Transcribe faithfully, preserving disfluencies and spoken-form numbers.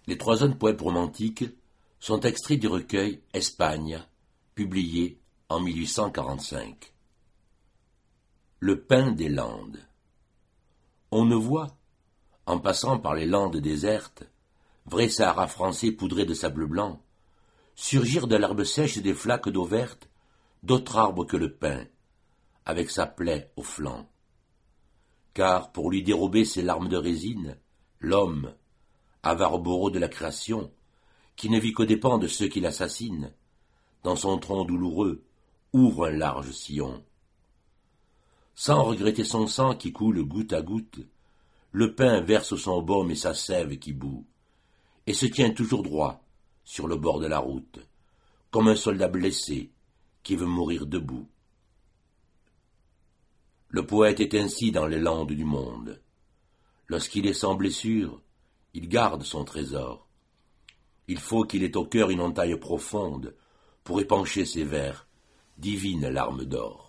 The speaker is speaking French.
Les trois jeunes poètes romantiques sont extraits du recueil Espagne, publié en mille huit cent quarante-cinq. Le pin des Landes. On ne voit, en passant par les landes désertes, vrai Sahara français poudré de sable blanc, surgir de l'herbe sèche des flaques d'eau verte, d'autre arbre que le pin, avec sa plaie au flanc. Car, pour lui dérober ses larmes de résine, l'homme, avare bourreau de la création, qui ne vit qu'aux dépens de ceux qui l'assassinent, dans son tronc douloureux, ouvre un large sillon. Sans regretter son sang qui coule goutte à goutte, le pin verse son baume et sa sève qui bout, et se tient toujours droit sur le bord de la route, comme un soldat blessé qui veut mourir debout. Le poète est ainsi dans les landes du monde. Lorsqu'il est sans blessure, il garde son trésor. Il faut qu'il ait au cœur une entaille profonde pour épancher ses vers, divine larme d'or.